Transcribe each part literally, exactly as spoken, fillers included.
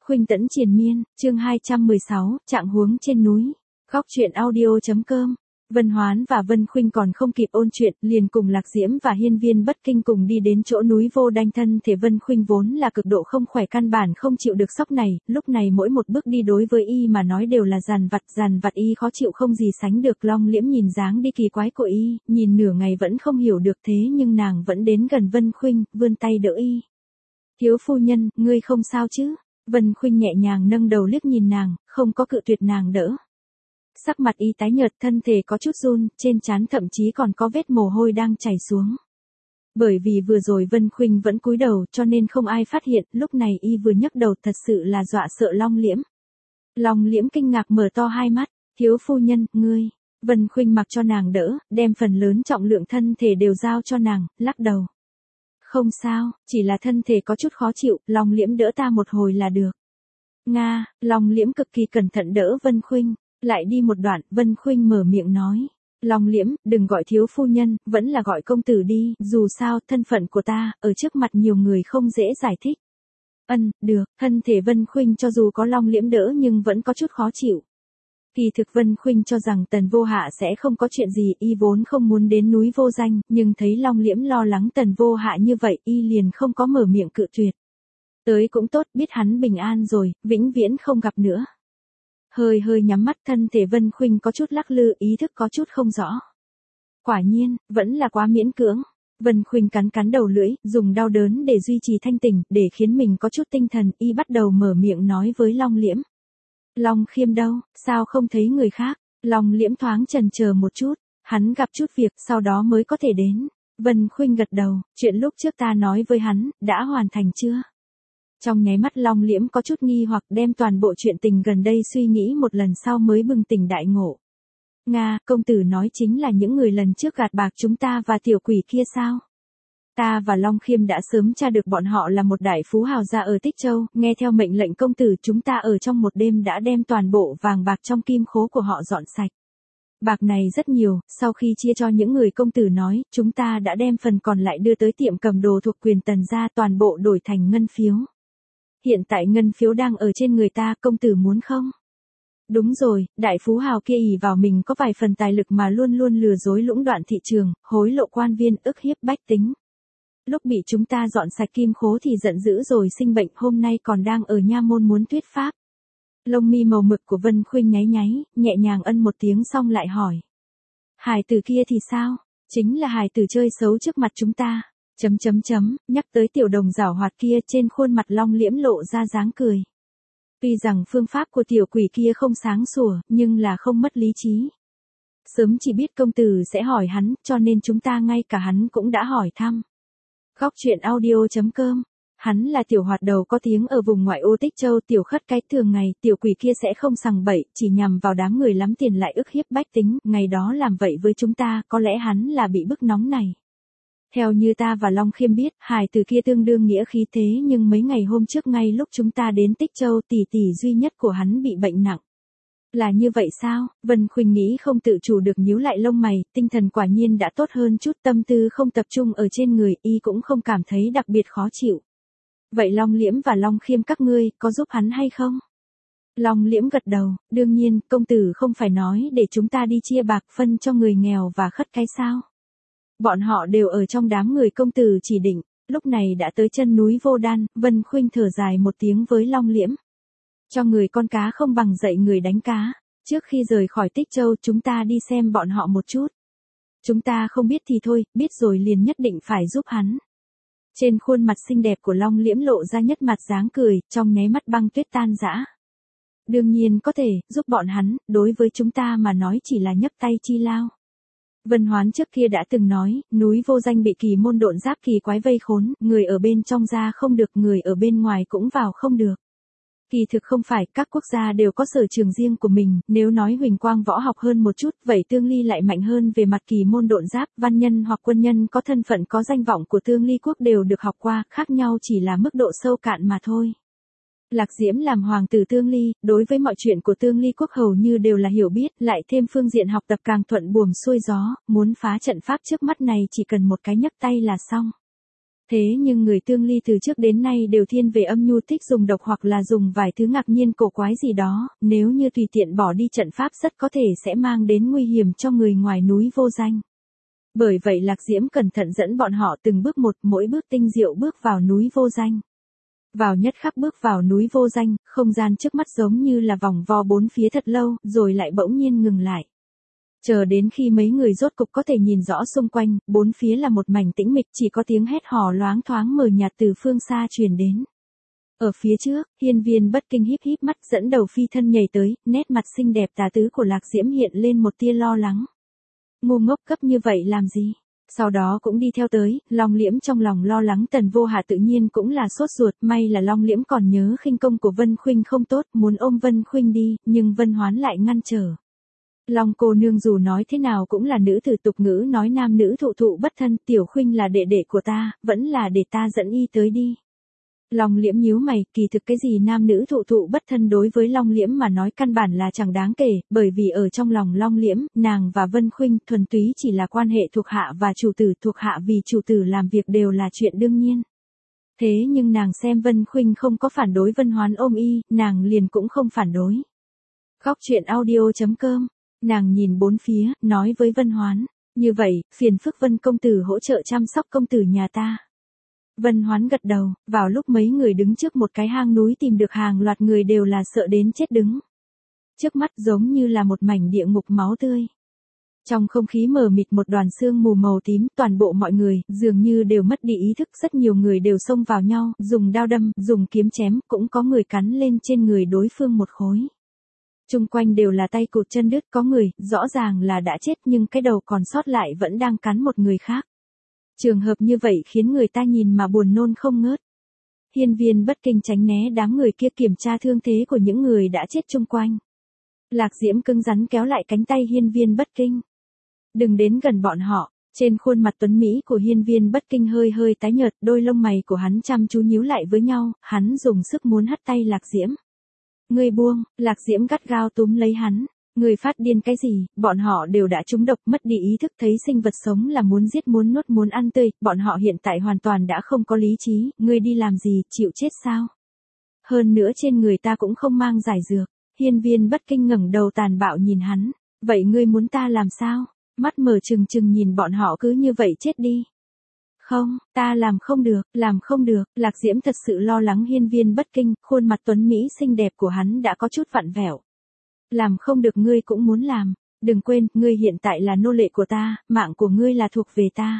Khuynh Tẫn triền miên, chương hai trăm mười sáu, trạng huống trên núi. Góc truyện audio.com. Vân Hoán và Vân Khuynh còn không kịp ôn chuyện, liền cùng Lạc Diễm và Hiên Viên Bất Kinh cùng đi đến chỗ núi Vô Đanh. Thân thể Vân Khuynh vốn là cực độ không khỏe, căn bản không chịu được sóc này, lúc này mỗi một bước đi đối với y mà nói đều là dằn vặt, dằn vặt y khó chịu không gì sánh được. Long Liễm nhìn dáng đi kỳ quái của y, nhìn nửa ngày vẫn không hiểu được, thế nhưng nàng vẫn đến gần Vân Khuynh, vươn tay đỡ y. Thiếu phu nhân, ngươi không sao chứ? Vân Khuynh nhẹ nhàng nâng đầu liếc nhìn nàng, không có cự tuyệt nàng đỡ. Sắc mặt y tái nhợt, thân thể có chút run, trên trán thậm chí còn có vết mồ hôi đang chảy xuống. Bởi vì vừa rồi Vân Khuynh vẫn cúi đầu cho nên không ai phát hiện, lúc này y vừa nhấc đầu thật sự là dọa sợ Long Liễm. Long Liễm kinh ngạc mở to hai mắt, thiếu phu nhân, ngươi. Vân Khuynh mặc cho nàng đỡ, đem phần lớn trọng lượng thân thể đều giao cho nàng, lắc đầu. Không sao, chỉ là thân thể có chút khó chịu, Long Liễm đỡ ta một hồi là được. Nga, Long Liễm cực kỳ cẩn thận đỡ Vân Khuynh. Lại đi một đoạn, Vân Khuynh mở miệng nói. Long Liễm, đừng gọi thiếu phu nhân, vẫn là gọi công tử đi, dù sao, thân phận của ta, ở trước mặt nhiều người không dễ giải thích. Ân, được, thân thể Vân Khuynh cho dù có Long Liễm đỡ nhưng vẫn có chút khó chịu. Kỳ thực Vân Khuynh cho rằng Tần Vô Hạ sẽ không có chuyện gì, y vốn không muốn đến núi Vô Danh, nhưng thấy Long Liễm lo lắng Tần Vô Hạ như vậy, y liền không có mở miệng cự tuyệt. Tới cũng tốt, biết hắn bình an rồi, vĩnh viễn không gặp nữa. Hơi hơi nhắm mắt, thân thể Vân Khuynh có chút lắc lư, ý thức có chút không rõ. Quả nhiên, vẫn là quá miễn cưỡng. Vân Khuynh cắn cắn đầu lưỡi, dùng đau đớn để duy trì thanh tỉnh, để khiến mình có chút tinh thần, y bắt đầu mở miệng nói với Long Liễm. Long Khiêm đâu, sao không thấy người khác? Long Liễm thoáng chần chờ một chút, hắn gặp chút việc, sau đó mới có thể đến. Vân Khuynh gật đầu, chuyện lúc trước ta nói với hắn, đã hoàn thành chưa? Trong nháy mắt Long Liễm có chút nghi hoặc, đem toàn bộ chuyện tình gần đây suy nghĩ một lần sau mới bừng tỉnh đại ngộ. Nga, công tử nói chính là những người lần trước gạt bạc chúng ta và tiểu quỷ kia sao? Ta và Long Khiêm đã sớm tra được bọn họ là một đại phú hào gia ở Tích Châu, nghe theo mệnh lệnh công tử chúng ta ở trong một đêm đã đem toàn bộ vàng bạc trong kim khố của họ dọn sạch. Bạc này rất nhiều, sau khi chia cho những người công tử nói, chúng ta đã đem phần còn lại đưa tới tiệm cầm đồ thuộc quyền Tần gia, toàn bộ đổi thành ngân phiếu. Hiện tại ngân phiếu đang ở trên người ta, công tử muốn không? Đúng rồi, đại phú hào kia ỷ vào mình có vài phần tài lực mà luôn luôn lừa dối lũng đoạn thị trường, hối lộ quan viên, ức hiếp bách tính. Lúc bị chúng ta dọn sạch kim khố thì giận dữ rồi sinh bệnh, hôm nay còn đang ở nha môn muốn thuyết pháp. Lông mi màu mực của Vân Khuynh nháy nháy, nhẹ nhàng ân một tiếng xong lại hỏi. Hài tử kia thì sao? Chính là hài tử chơi xấu trước mặt chúng ta. Chấm chấm chấm, nhắc tới tiểu đồng giảo hoạt kia, trên khuôn mặt Long Liễm lộ ra dáng cười. Tuy rằng phương pháp của tiểu quỷ kia không sáng sủa, nhưng là không mất lý trí. Sớm chỉ biết công tử sẽ hỏi hắn, cho nên chúng ta ngay cả hắn cũng đã hỏi thăm. Góc truyện audio.com. Hắn là tiểu hoạt đầu có tiếng ở vùng ngoại ô Tích Châu, tiểu khất cái, thường ngày tiểu quỷ kia sẽ không sằng bậy, chỉ nhằm vào đám người lắm tiền lại ức hiếp bách tính, ngày đó làm vậy với chúng ta, có lẽ hắn là bị bức nóng này. Theo như ta và Long Khiêm biết, hài tử kia tương đương nghĩa khí, thế nhưng mấy ngày hôm trước ngay lúc chúng ta đến Tích Châu, tỷ tỷ duy nhất của hắn bị bệnh nặng. Là như vậy sao? Vân Khuynh nghĩ không tự chủ được nhíu lại lông mày, tinh thần quả nhiên đã tốt hơn chút, tâm tư không tập trung ở trên người, y cũng không cảm thấy đặc biệt khó chịu. Vậy Long Liễm và Long Khiêm các ngươi, có giúp hắn hay không? Long Liễm gật đầu, đương nhiên, công tử không phải nói để chúng ta đi chia bạc phân cho người nghèo và khất cái sao? Bọn họ đều ở trong đám người công tử chỉ định, lúc này đã tới chân núi Vô Đan, Vân Khuynh thở dài một tiếng với Long Liễm. Cho người con cá không bằng dạy người đánh cá, trước khi rời khỏi Tích Châu chúng ta đi xem bọn họ một chút. Chúng ta không biết thì thôi, biết rồi liền nhất định phải giúp hắn. Trên khuôn mặt xinh đẹp của Long Liễm lộ ra nhất mặt dáng cười, trong nháy mắt băng tuyết tan rã. Đương nhiên có thể, giúp bọn hắn, đối với chúng ta mà nói chỉ là nhấc tay chi lao. Vân Hoán trước kia đã từng nói, núi Vô Danh bị kỳ môn độn giáp kỳ quái vây khốn, người ở bên trong ra không được, người ở bên ngoài cũng vào không được. Kỳ thực không phải, các quốc gia đều có sở trường riêng của mình, nếu nói huỳnh quang võ học hơn một chút, vậy Tương Ly lại mạnh hơn về mặt kỳ môn độn giáp, văn nhân hoặc quân nhân có thân phận có danh vọng của Tương Ly quốc đều được học qua, khác nhau chỉ là mức độ sâu cạn mà thôi. Lạc Diễm làm hoàng tử Tương Ly, đối với mọi chuyện của Tương Ly quốc hầu như đều là hiểu biết, lại thêm phương diện học tập càng thuận buồm xuôi gió, muốn phá trận pháp trước mắt này chỉ cần một cái nhấc tay là xong. Thế nhưng người Tương Ly từ trước đến nay đều thiên về âm nhu, thích dùng độc hoặc là dùng vài thứ ngạc nhiên cổ quái gì đó, nếu như tùy tiện bỏ đi trận pháp rất có thể sẽ mang đến nguy hiểm cho người ngoài núi vô danh. Bởi vậy Lạc Diễm cẩn thận dẫn bọn họ từng bước một, mỗi bước tinh diệu bước vào núi vô danh. Vào nhất khắc bước vào núi vô danh, không gian trước mắt giống như là vòng vo bốn phía thật lâu, rồi lại bỗng nhiên ngừng lại. Chờ đến khi mấy người rốt cục có thể nhìn rõ xung quanh, bốn phía là một mảnh tĩnh mịch, chỉ có tiếng hét hò loáng thoáng mờ nhạt từ phương xa truyền đến. Ở phía trước, Hiên Viên Bất Kinh híp híp mắt dẫn đầu phi thân nhảy tới, nét mặt xinh đẹp tà tứ của Lạc Diễm hiện lên một tia lo lắng. Ngu ngốc cấp như vậy làm gì? Sau đó cũng đi theo tới, Long Liễm trong lòng lo lắng Tần Vô Hà tự nhiên cũng là sốt ruột, may là Long Liễm còn nhớ khinh công của Vân Khuynh không tốt, muốn ôm Vân Khuynh đi, nhưng Vân Hoán lại ngăn trở. Long cô nương dù nói thế nào cũng là nữ tử, tục ngữ nói nam nữ thụ thụ bất thân, Tiểu Khuynh là đệ đệ của ta, vẫn là để ta dẫn y tới đi. Long Liễm nhíu mày, kỳ thực cái gì nam nữ thụ thụ bất thân đối với Long Liễm mà nói căn bản là chẳng đáng kể, bởi vì ở trong lòng Long Liễm, nàng và Vân Khuynh thuần túy chỉ là quan hệ thuộc hạ và chủ tử, thuộc hạ vì chủ tử làm việc đều là chuyện đương nhiên. Thế nhưng nàng xem Vân Khuynh không có phản đối Vân Hoán ôm y, nàng liền cũng không phản đối. Góc truyện audio chấm com. Nàng nhìn bốn phía, nói với Vân Hoán, như vậy, phiền phức Vân công tử hỗ trợ chăm sóc công tử nhà ta. Vân Hoán gật đầu, vào lúc mấy người đứng trước một cái hang núi tìm được hàng loạt người đều là sợ đến chết đứng. Trước mắt giống như là một mảnh địa ngục máu tươi. Trong không khí mờ mịt một đoàn sương mù màu tím, toàn bộ mọi người, dường như đều mất đi ý thức, rất nhiều người đều xông vào nhau, dùng đao đâm, dùng kiếm chém, cũng có người cắn lên trên người đối phương một khối. Trung quanh đều là tay cụt chân đứt, có người, rõ ràng là đã chết nhưng cái đầu còn sót lại vẫn đang cắn một người khác. Trường hợp như vậy khiến người ta nhìn mà buồn nôn không ngớt. Hiên Viên Bất Kinh tránh né đám người kia kiểm tra thương thế của những người đã chết chung quanh. Lạc Diễm cứng rắn kéo lại cánh tay Hiên Viên Bất Kinh. Đừng đến gần bọn họ. Trên khuôn mặt tuấn mỹ của Hiên Viên Bất Kinh hơi hơi tái nhợt, đôi lông mày của hắn chăm chú nhíu lại với nhau, hắn dùng sức muốn hất tay Lạc Diễm. Ngươi buông, Lạc Diễm gắt gao túm lấy hắn. Ngươi phát điên cái gì, bọn họ đều đã trúng độc, mất đi ý thức, thấy sinh vật sống là muốn giết muốn nuốt muốn ăn tươi, bọn họ hiện tại hoàn toàn đã không có lý trí, ngươi đi làm gì, chịu chết sao? Hơn nữa trên người ta cũng không mang giải dược. Hiên Viên Bất Kinh ngẩng đầu tàn bạo nhìn hắn, vậy ngươi muốn ta làm sao? Mắt mở trừng trừng nhìn bọn họ cứ như vậy chết đi. Không, ta làm không được, làm không được, Lạc Diễm thật sự lo lắng Hiên Viên Bất Kinh, khuôn mặt tuấn mỹ xinh đẹp của hắn đã có chút vặn vẹo. Làm không được ngươi cũng muốn làm, đừng quên, ngươi hiện tại là nô lệ của ta, mạng của ngươi là thuộc về ta.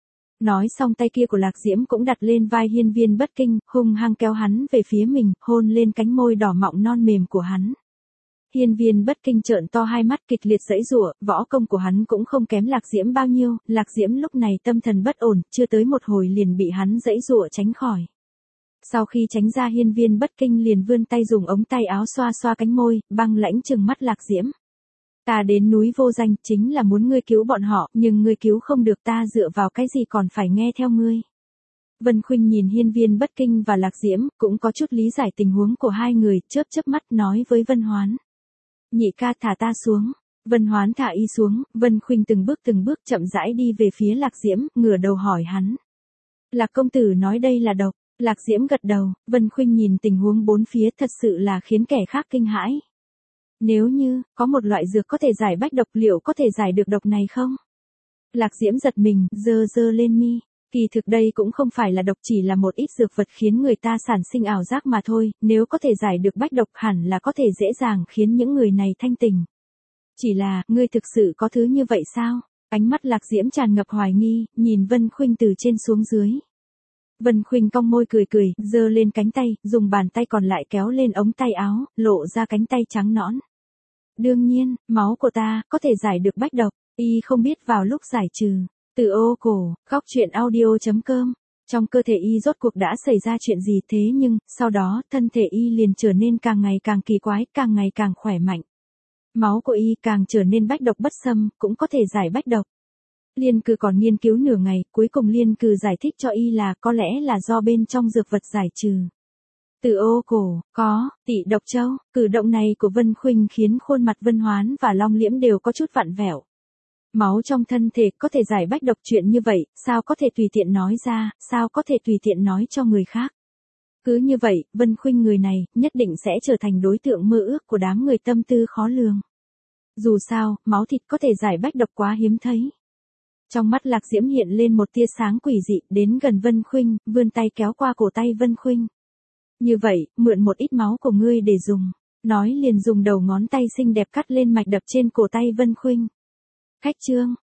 Nói xong tay kia của Lạc Diễm cũng đặt lên vai Hiên Viên Bất Kinh, hung hăng kéo hắn về phía mình, hôn lên cánh môi đỏ mọng non mềm của hắn. Hiên Viên Bất Kinh trợn to hai mắt kịch liệt giãy giụa, võ công của hắn cũng không kém Lạc Diễm bao nhiêu, Lạc Diễm lúc này tâm thần bất ổn, chưa tới một hồi liền bị hắn giãy giụa tránh khỏi. Sau khi tránh ra Hiên Viên Bất Kinh liền vươn tay dùng ống tay áo xoa xoa cánh môi, băng lãnh trừng mắt Lạc Diễm. Ta đến núi vô danh chính là muốn ngươi cứu bọn họ, nhưng ngươi cứu không được, ta dựa vào cái gì còn phải nghe theo ngươi. Vân Khuynh nhìn Hiên Viên Bất Kinh và Lạc Diễm, cũng có chút lý giải tình huống của hai người, chớp chớp mắt nói với Vân Hoán. Nhị ca thả ta xuống. Vân Hoán thả y xuống, Vân Khuynh từng bước từng bước chậm rãi đi về phía Lạc Diễm, ngửa đầu hỏi hắn. Lạc công tử nói đây là độc. Lạc Diễm gật đầu, Vân Khuynh nhìn tình huống bốn phía thật sự là khiến kẻ khác kinh hãi. Nếu như, có một loại dược có thể giải bách độc, liệu có thể giải được độc này không? Lạc Diễm giật mình, giơ giơ lên mi. Kỳ thực đây cũng không phải là độc, chỉ là một ít dược vật khiến người ta sản sinh ảo giác mà thôi, nếu có thể giải được bách độc hẳn là có thể dễ dàng khiến những người này thanh tỉnh. Chỉ là, ngươi thực sự có thứ như vậy sao? Ánh mắt Lạc Diễm tràn ngập hoài nghi, nhìn Vân Khuynh từ trên xuống dưới. Vân Khuynh cong môi cười cười, giơ lên cánh tay, dùng bàn tay còn lại kéo lên ống tay áo, lộ ra cánh tay trắng nõn. Đương nhiên, máu của ta, có thể giải được bách độc, y không biết vào lúc giải trừ. Từ ô cổ, góc truyện audio chấm com. Trong cơ thể y rốt cuộc đã xảy ra chuyện gì thế nhưng, sau đó, thân thể y liền trở nên càng ngày càng kỳ quái, càng ngày càng khỏe mạnh. Máu của y càng trở nên bách độc bất xâm, cũng có thể giải bách độc. Liên Cừ còn nghiên cứu nửa ngày, cuối cùng Liên Cừ giải thích cho y là có lẽ là do bên trong dược vật giải trừ. Từ ô cổ, có, tị độc châu, cử động này của Vân Khuynh khiến khuôn mặt Vân Hoán và Long Liễm đều có chút vặn vẹo. Máu trong thân thể có thể giải bách độc, chuyện như vậy, sao có thể tùy tiện nói ra, sao có thể tùy tiện nói cho người khác. Cứ như vậy, Vân Khuynh người này, nhất định sẽ trở thành đối tượng mơ ước của đám người tâm tư khó lường. Dù sao, máu thịt có thể giải bách độc quá hiếm thấy. Trong mắt Lạc Diễm hiện lên một tia sáng quỷ dị, đến gần Vân Khuynh, vươn tay kéo qua cổ tay Vân Khuynh. Như vậy, mượn một ít máu của ngươi để dùng. Nói liền dùng đầu ngón tay xinh đẹp cắt lên mạch đập trên cổ tay Vân Khuynh. Khách trương,